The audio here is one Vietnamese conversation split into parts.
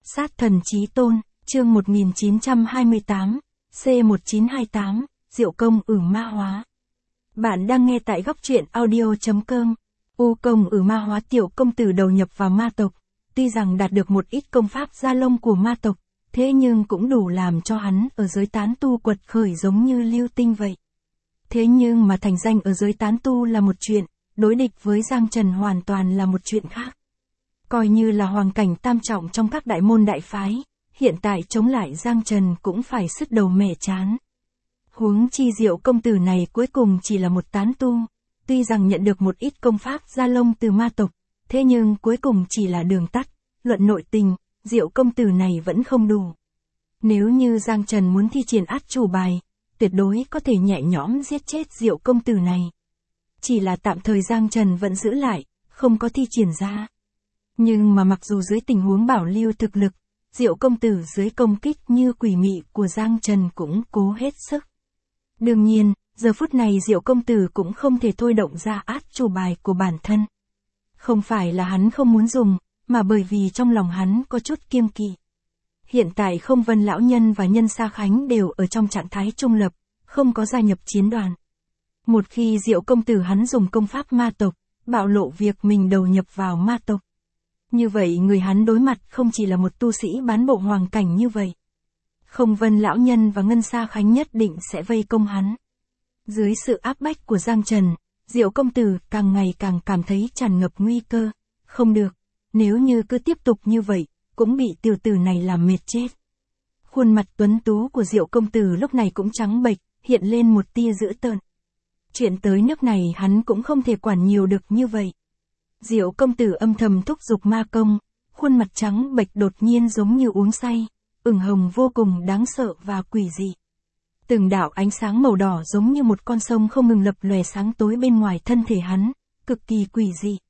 Sát thần chí tôn, chương 1928, C1928, Diệu công ma hóa. Bạn đang nghe tại góc truyện audio.com. U công ma hóa tiểu công tử đầu nhập vào ma tộc, tuy rằng đạt được một ít công pháp gia lông của ma tộc, thế nhưng cũng đủ làm cho hắn ở giới tán tu quật khởi giống như lưu tinh vậy. Thế nhưng mà thành danh ở giới tán tu là một chuyện, đối địch với Giang Trần hoàn toàn là một chuyện khác. Coi như là hoàng cảnh tam trọng trong các đại môn đại phái, hiện tại chống lại Giang Trần cũng phải sứt đầu mẻ trán. Huống chi Diệu công tử này cuối cùng chỉ là một tán tu, tuy rằng nhận được một ít công pháp gia lông từ ma tộc, thế nhưng cuối cùng chỉ là đường tắt, luận nội tình, Diệu công tử này vẫn không đủ. Nếu như Giang Trần muốn thi triển át chủ bài, tuyệt đối có thể nhẹ nhõm giết chết Diệu công tử này. Chỉ là tạm thời Giang Trần vẫn giữ lại, không có thi triển ra. Nhưng mà mặc dù dưới tình huống bảo lưu thực lực, Diệu công tử dưới công kích như quỷ mị của Giang Trần cũng cố hết sức. Đương nhiên, giờ phút này Diệu công tử cũng không thể thôi động ra át chủ bài của bản thân. Không phải là hắn không muốn dùng, mà bởi vì trong lòng hắn có chút kiêng kỵ. Hiện tại Không Vân lão nhân và Nhân Sa Khánh đều ở trong trạng thái trung lập, không có gia nhập chiến đoàn. Một khi Diệu công tử hắn dùng công pháp ma tộc, bạo lộ việc mình đầu nhập vào ma tộc. Như vậy người hắn đối mặt không chỉ là một tu sĩ bán bộ hoàng cảnh như vậy. Không Vân lão nhân và Ngân Sa Khánh nhất định sẽ vây công hắn. Dưới sự áp bách của Giang Trần, Diệu công tử càng ngày càng cảm thấy tràn ngập nguy cơ. Không được, nếu như cứ tiếp tục như vậy, cũng bị tiểu tử này làm mệt chết. Khuôn mặt tuấn tú của Diệu công tử lúc này cũng trắng bệch, hiện lên một tia dữ tợn. Chuyện tới nước này hắn cũng không thể quản nhiều được như vậy. Diệu công tử âm thầm thúc giục ma công, khuôn mặt trắng bệch đột nhiên giống như uống say, ửng hồng vô cùng đáng sợ và quỷ dị. Từng đạo ánh sáng màu đỏ giống như một con sông không ngừng lập lòe sáng tối bên ngoài thân thể hắn, cực kỳ quỷ dị.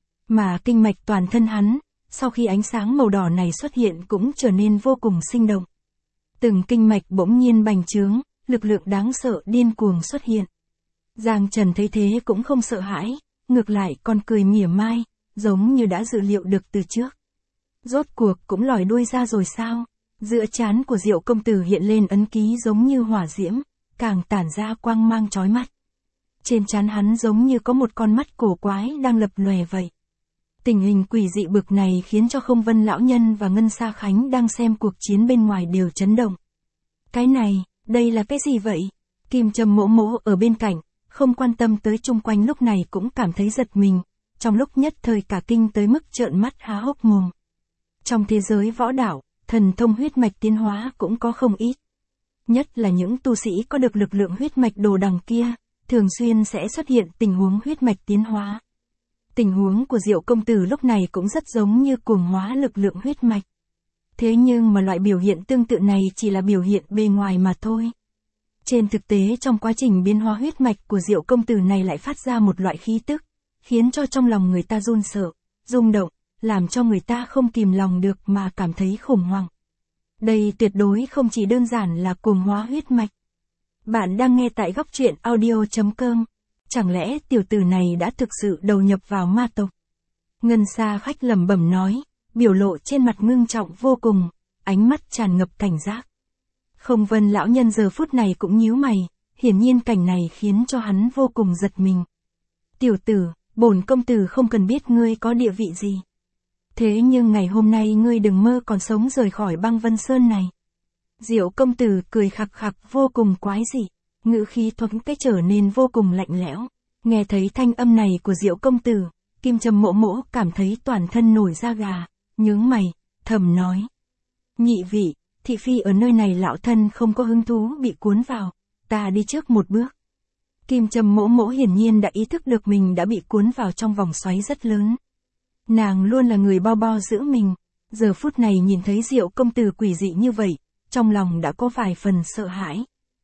Mà kinh mạch toàn thân hắn, sau khi ánh sáng màu đỏ này xuất hiện cũng trở nên vô cùng sinh động. Từng kinh mạch bỗng nhiên bành trướng, lực lượng đáng sợ điên cuồng xuất hiện. Giang Trần thấy thế cũng không sợ hãi, ngược lại còn cười mỉa mai, giống như đã dự liệu được từ trước. Rốt cuộc cũng lòi đuôi ra rồi sao? Giữa trán của Diệu công tử hiện lên ấn ký giống như hỏa diễm, càng tản ra quang mang chói mắt. Trên trán hắn giống như có một con mắt cổ quái đang lập lòe vậy. Tình hình quỷ dị bực này khiến cho Không Vân lão nhân và Ngân Sa Khánh đang xem cuộc chiến bên ngoài đều chấn động. Cái này, đây là cái gì vậy? Kim Trâm mỗ mỗ ở bên cạnh, không quan tâm tới chung quanh lúc này cũng cảm thấy giật mình, trong lúc nhất thời cả kinh tới mức trợn mắt há hốc mồm. Trong thế giới võ đạo, thần thông huyết mạch tiến hóa cũng có không ít. Nhất là những tu sĩ có được lực lượng huyết mạch đồ đằng kia, thường xuyên sẽ xuất hiện tình huống huyết mạch tiến hóa. Tình huống của Diệu công tử lúc này cũng rất giống như cuồng hóa lực lượng huyết mạch. Thế nhưng mà loại biểu hiện tương tự này chỉ là biểu hiện bề ngoài mà thôi. Trên thực tế trong quá trình biến hóa huyết mạch của Diệu công tử này lại phát ra một loại khí tức, khiến cho trong lòng người ta run sợ, rung động, làm cho người ta không kìm lòng được mà cảm thấy khủng hoảng. Đây tuyệt đối không chỉ đơn giản là cuồng hóa huyết mạch. Bạn đang nghe tại góc truyện audio.com. Chẳng lẽ tiểu tử này đã thực sự đầu nhập vào ma tộc? Ngân Sa Khách lẩm bẩm nói, biểu lộ trên mặt ngưng trọng vô cùng, ánh mắt tràn ngập cảnh giác. Không Vân lão nhân giờ phút này cũng nhíu mày, hiển nhiên cảnh này khiến cho hắn vô cùng giật mình. Tiểu tử, bổn công tử không cần biết ngươi có địa vị gì. Thế nhưng ngày hôm nay ngươi đừng mơ còn sống rời khỏi băng Vân Sơn này. Diệu công tử cười khặc khặc vô cùng quái dị, ngữ khí thoáng cái trở nên vô cùng lạnh lẽo. Nghe thấy thanh âm này của Diệu công tử, Kim Trâm mỗ mỗ cảm thấy toàn thân nổi da gà, nhướng mày, thầm nói. Nhị vị, thị phi ở nơi này lão thân không có hứng thú bị cuốn vào, ta đi trước một bước. Kim Trâm mỗ mỗ hiển nhiên đã ý thức được mình đã bị cuốn vào trong vòng xoáy rất lớn. Nàng luôn là người bo giữ mình, giờ phút này nhìn thấy Diệu công tử quỷ dị như vậy, trong lòng đã có vài phần sợ hãi.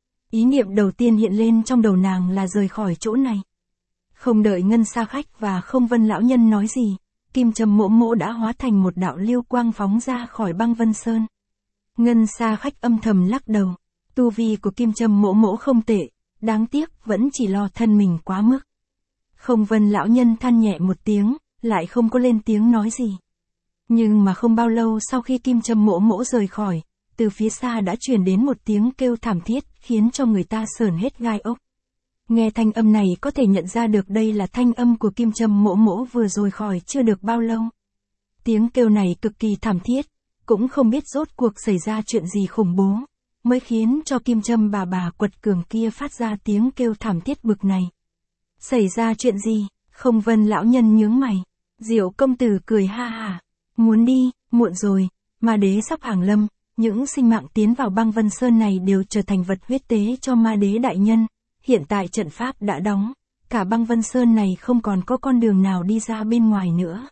Ý niệm đầu tiên hiện lên trong đầu nàng là rời khỏi chỗ này. Không đợi Ngân Sa Khách và Không Vân lão nhân nói gì, Kim Trâm mỗ mỗ đã hóa thành một đạo lưu quang phóng ra khỏi băng Vân Sơn. Ngân Sa Khách âm thầm lắc đầu, tu vi của Kim Trâm mỗ mỗ không tệ, đáng tiếc vẫn chỉ lo thân mình quá mức. Không Vân lão nhân than nhẹ một tiếng, lại không có lên tiếng nói gì. Nhưng mà không bao lâu sau khi Kim Trâm Mỗ Mỗ rời khỏi, từ phía xa đã truyền đến một tiếng kêu thảm thiết, khiến cho người ta sởn hết gai ốc. Nghe thanh âm này có thể nhận ra được đây là thanh âm của Kim Trâm Mỗ Mỗ vừa rồi khỏi chưa được bao lâu. Tiếng kêu này cực kỳ thảm thiết, cũng không biết rốt cuộc xảy ra chuyện gì khủng bố, mới khiến cho Kim Trâm bà quật cường kia phát ra tiếng kêu thảm thiết bực này. Xảy ra chuyện gì? Không Vân lão nhân nhướng mày. Diệu công tử cười ha hả. Muốn đi, muộn rồi, ma đế sắp hàng lâm, những sinh mạng tiến vào băng Vân Sơn này đều trở thành vật huyết tế cho ma đế đại nhân. Hiện tại trận pháp đã đóng, cả băng Vân Sơn này không còn có con đường nào đi ra bên ngoài nữa.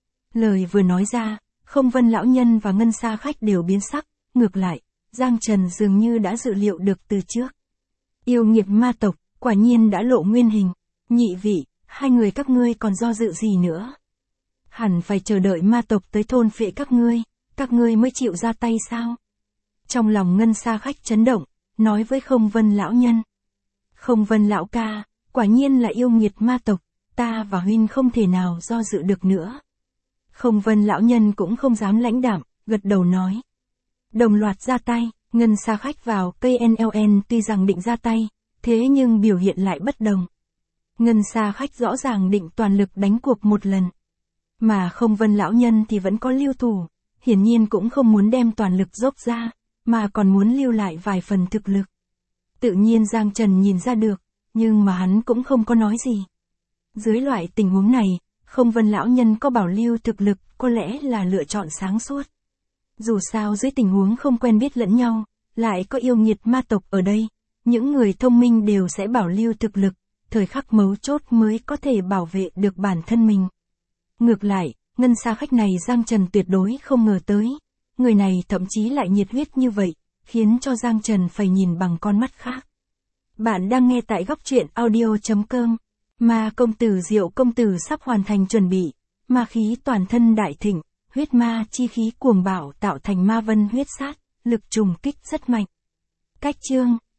Lời vừa nói ra, Không Vân lão nhân và Ngân Sa khách đều biến sắc, ngược lại, Giang Trần dường như đã dự liệu được từ trước. Yêu nghiệt ma tộc, quả nhiên đã lộ nguyên hình. Nhị vị, hai người các ngươi còn do dự gì nữa? Hẳn phải chờ đợi ma tộc tới thôn phệ các ngươi mới chịu ra tay sao? Trong lòng Ngân Sa khách chấn động, nói với Không Vân lão nhân. Không Vân lão ca, quả nhiên là yêu nghiệt ma tộc, ta và huynh không thể nào do dự được nữa. Không Vân lão nhân cũng không dám lãnh đạm, gật đầu nói. Đồng loạt ra tay, Ngân Sa khách vào cây NLN tuy rằng định ra tay, thế nhưng biểu hiện lại bất đồng. Ngân Sa khách rõ ràng định toàn lực đánh cuộc một lần. Mà Không Vân lão nhân thì vẫn có lưu thủ, hiển nhiên cũng không muốn đem toàn lực dốc ra, mà còn muốn lưu lại vài phần thực lực. Tự nhiên Giang Trần nhìn ra được, nhưng mà hắn cũng không có nói gì. Dưới loại tình huống này, Không Vân lão nhân có bảo lưu thực lực có lẽ là lựa chọn sáng suốt. Dù sao dưới tình huống không quen biết lẫn nhau, lại có yêu nghiệt ma tộc ở đây, những người thông minh đều sẽ bảo lưu thực lực, thời khắc mấu chốt mới có thể bảo vệ được bản thân mình. Ngược lại, Ngân Sa khách này Giang Trần tuyệt đối không ngờ tới, người này thậm chí lại nhiệt huyết như vậy, khiến cho Giang Trần phải nhìn bằng con mắt khác. Bạn đang nghe tại góc truyện audio.com. Ma công tử Diệu công tử sắp hoàn thành chuẩn bị, ma khí toàn thân đại thịnh, huyết ma chi khí cuồng bạo tạo thành ma vân huyết sát, lực trùng kích rất mạnh. Cách chương